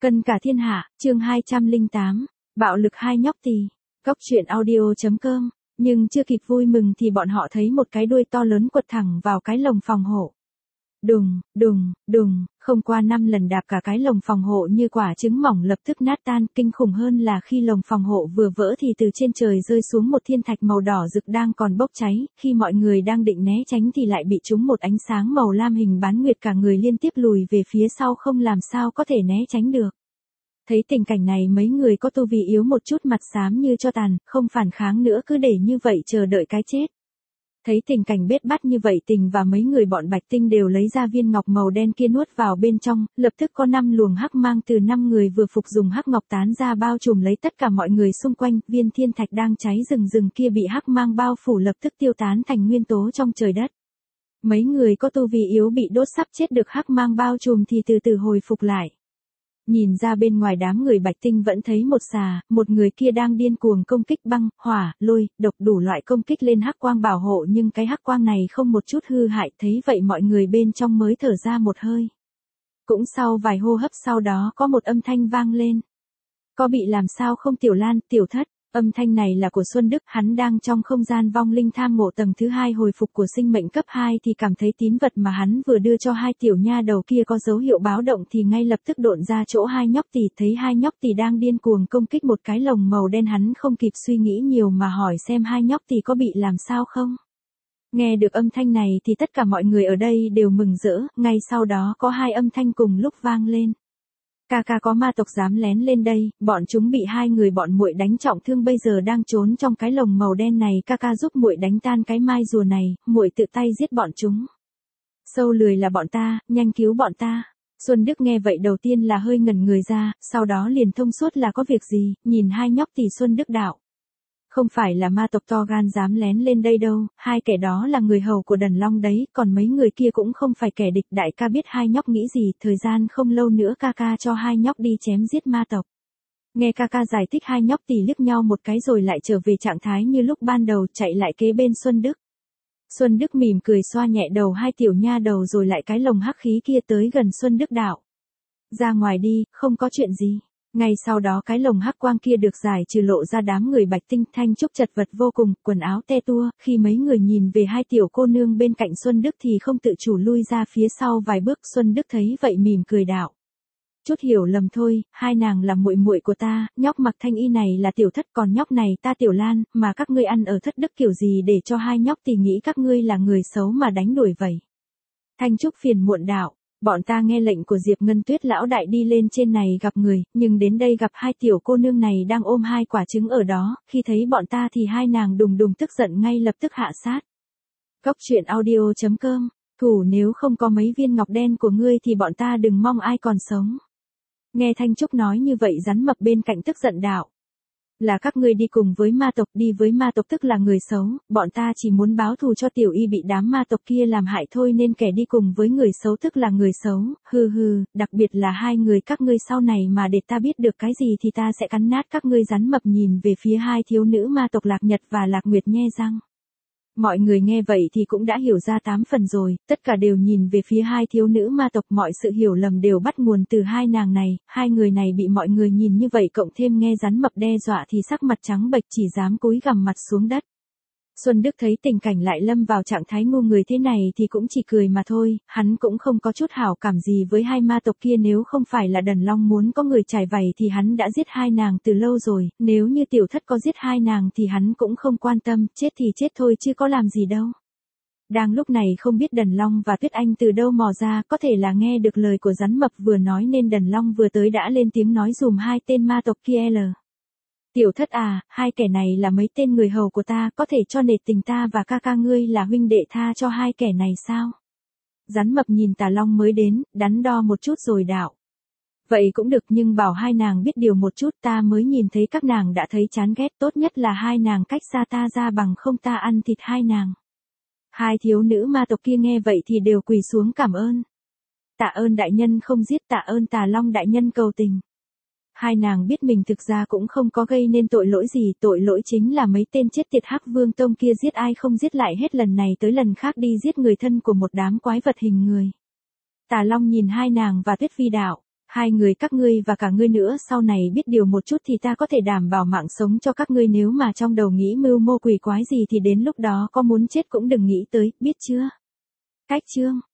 Cân cả thiên hạ, chương 208, bạo lực hai nhóc tỳ. Cóc truyện audio.com. Nhưng chưa kịp vui mừng thì bọn họ thấy một cái đuôi to lớn quật thẳng vào cái lồng phòng hộ. Đùng, đùng, đùng, không qua 5 lần đạp cả cái lồng phòng hộ như quả trứng mỏng lập tức nát tan. Kinh khủng hơn là khi lồng phòng hộ vừa vỡ thì từ trên trời rơi xuống một thiên thạch màu đỏ rực đang còn bốc cháy. Khi mọi người đang định né tránh thì lại bị trúng một ánh sáng màu lam hình bán nguyệt, cả người liên tiếp lùi về phía sau, không làm sao có thể né tránh được. Thấy tình cảnh này, mấy người có tu vi yếu một chút mặt xám như tro tàn, không phản kháng nữa, cứ để như vậy chờ đợi cái chết. Thấy tình cảnh bết bát như vậy, Tình và mấy người bọn Bạch Tinh đều lấy ra viên ngọc màu đen kia nuốt vào bên trong, lập tức có 5 luồng hắc mang từ 5 người vừa phục dùng hắc ngọc tán ra bao trùm lấy tất cả mọi người xung quanh. Viên thiên thạch đang cháy rừng rừng kia bị hắc mang bao phủ lập tức tiêu tán thành nguyên tố trong trời đất. Mấy người có tu vi yếu bị đốt sắp chết được hắc mang bao trùm thì từ từ hồi phục lại. Nhìn ra bên ngoài đám người Bạch Tinh vẫn thấy một người kia đang điên cuồng công kích băng, hỏa, lôi, độc đủ loại công kích lên hắc quang bảo hộ, nhưng cái hắc quang này không một chút hư hại. Thấy vậy mọi người bên trong mới thở ra một hơi. Cũng sau vài hô hấp sau đó có một âm thanh vang lên. Có bị làm sao không Tiểu Lan, Tiểu Thất? Âm thanh này là của Xuân Đức, hắn đang trong không gian vong linh tham ngộ tầng thứ 2 hồi phục của sinh mệnh cấp 2 thì cảm thấy tín vật mà hắn vừa đưa cho hai tiểu nha đầu kia có dấu hiệu báo động thì ngay lập tức độn ra chỗ hai nhóc tỳ. Thấy hai nhóc tỳ đang điên cuồng công kích một cái lồng màu đen, hắn không kịp suy nghĩ nhiều mà hỏi xem hai nhóc tỳ có bị làm sao không. Nghe được âm thanh này thì tất cả mọi người ở đây đều mừng rỡ, ngay sau đó có hai âm thanh cùng lúc vang lên. Ca có ma tộc dám lén lên đây, bọn chúng bị hai người bọn muội đánh trọng thương, bây giờ đang trốn trong cái lồng màu đen này, ca giúp muội đánh tan cái mai rùa này, muội tự tay giết bọn chúng. Sâu lười là bọn ta, nhanh cứu bọn ta. Xuân Đức nghe vậy đầu tiên là hơi ngẩn người ra, sau đó liền thông suốt là có việc gì, nhìn hai nhóc thì Xuân Đức đạo. Không phải là ma tộc to gan dám lén lên đây đâu, hai kẻ đó là người hầu của Đần Long đấy, còn mấy người kia cũng không phải kẻ địch. Đại ca biết hai nhóc nghĩ gì, thời gian không lâu nữa ca cho hai nhóc đi chém giết ma tộc. Nghe ca giải thích, hai nhóc tỉ liếc nhau một cái rồi lại trở về trạng thái như lúc ban đầu, chạy lại kế bên Xuân Đức. Xuân Đức mỉm cười xoa nhẹ đầu hai tiểu nha đầu rồi lại cái lồng hắc khí kia tới gần Xuân Đức đạo. Ra ngoài đi, không có chuyện gì. Ngay sau đó cái lồng hắc quang kia được giải trừ, lộ ra đám người Bạch Tinh. Thanh Trúc chật vật vô cùng, quần áo te tua, khi mấy người nhìn về hai tiểu cô nương bên cạnh Xuân Đức thì không tự chủ lui ra phía sau vài bước. Xuân Đức thấy vậy mỉm cười đạo. Chút hiểu lầm thôi, hai nàng là muội muội của ta, nhóc mặc thanh y này là Tiểu Thất, còn nhóc này ta Tiểu Lan, mà các ngươi ăn ở Thất Đức kiểu gì để cho hai nhóc thì nghĩ các ngươi là người xấu mà đánh đuổi vậy. Thanh Trúc phiền muộn đạo. Bọn ta nghe lệnh của Diệp Ngân Tuyết lão đại đi lên trên này gặp người, nhưng đến đây gặp hai tiểu cô nương này đang ôm hai quả trứng ở đó, khi thấy bọn ta thì hai nàng đùng đùng tức giận ngay lập tức hạ sát. Cóc truyện audio.com. Thủ, nếu không có mấy viên ngọc đen của ngươi thì bọn ta đừng mong ai còn sống. Nghe Thanh Trúc nói như vậy, rắn mập bên cạnh tức giận đạo. Là các ngươi đi cùng với ma tộc, đi với ma tộc tức là người xấu, bọn ta chỉ muốn báo thù cho tiểu y bị đám ma tộc kia làm hại thôi, nên kẻ đi cùng với người xấu tức là người xấu, đặc biệt là hai người các ngươi, sau này mà để ta biết được cái gì thì ta sẽ cắn nát các ngươi. Rắn mập nhìn về phía hai thiếu nữ ma tộc Lạc Nhật và Lạc Nguyệt nhe răng. Mọi người nghe vậy thì cũng đã hiểu ra 8 phần rồi, tất cả đều nhìn về phía hai thiếu nữ ma tộc, mọi sự hiểu lầm đều bắt nguồn từ hai nàng này. Hai người này bị mọi người nhìn như vậy cộng thêm nghe rắn mập đe dọa thì sắc mặt trắng bệch, chỉ dám cúi gằm mặt xuống đất. Xuân Đức thấy tình cảnh lại lâm vào trạng thái ngu người thế này thì cũng chỉ cười mà thôi, hắn cũng không có chút hảo cảm gì với hai ma tộc kia, nếu không phải là Đần Long muốn có người trải vảy thì hắn đã giết hai nàng từ lâu rồi, nếu như Tiểu Thất có giết hai nàng thì hắn cũng không quan tâm, chết thì chết thôi chứ có làm gì đâu. Đang lúc này không biết Đần Long và Tuyết Anh từ đâu mò ra, có thể là nghe được lời của rắn mập vừa nói nên Đần Long vừa tới đã lên tiếng nói dùm hai tên ma tộc kia. Tiểu Thất à, hai kẻ này là mấy tên người hầu của ta, có thể cho nể tình ta và ca ngươi là huynh đệ tha cho hai kẻ này sao? Rắn mập nhìn Tà Long mới đến, đắn đo một chút rồi đạo. Vậy cũng được, nhưng bảo hai nàng biết điều một chút, ta mới nhìn thấy các nàng đã thấy chán ghét, tốt nhất là hai nàng cách xa ta ra, bằng không ta ăn thịt hai nàng. Hai thiếu nữ ma tộc kia nghe vậy thì đều quỳ xuống cảm ơn. Tạ ơn đại nhân không giết, tạ ơn Tà Long đại nhân cầu tình. Hai nàng biết mình thực ra cũng không có gây nên tội lỗi gì, tội lỗi chính là mấy tên chết tiệt Hắc Vương Tông kia giết ai không giết lại hết lần này tới lần khác đi giết người thân của một đám quái vật hình người. Tà Long nhìn hai nàng và Tuyết Phi đạo, Hai người các ngươi và cả ngươi nữa sau này biết điều một chút thì ta có thể đảm bảo mạng sống cho các ngươi, nếu mà trong đầu nghĩ mưu mô quỷ quái gì thì đến lúc đó có muốn chết cũng đừng nghĩ tới, biết chưa? Cách chương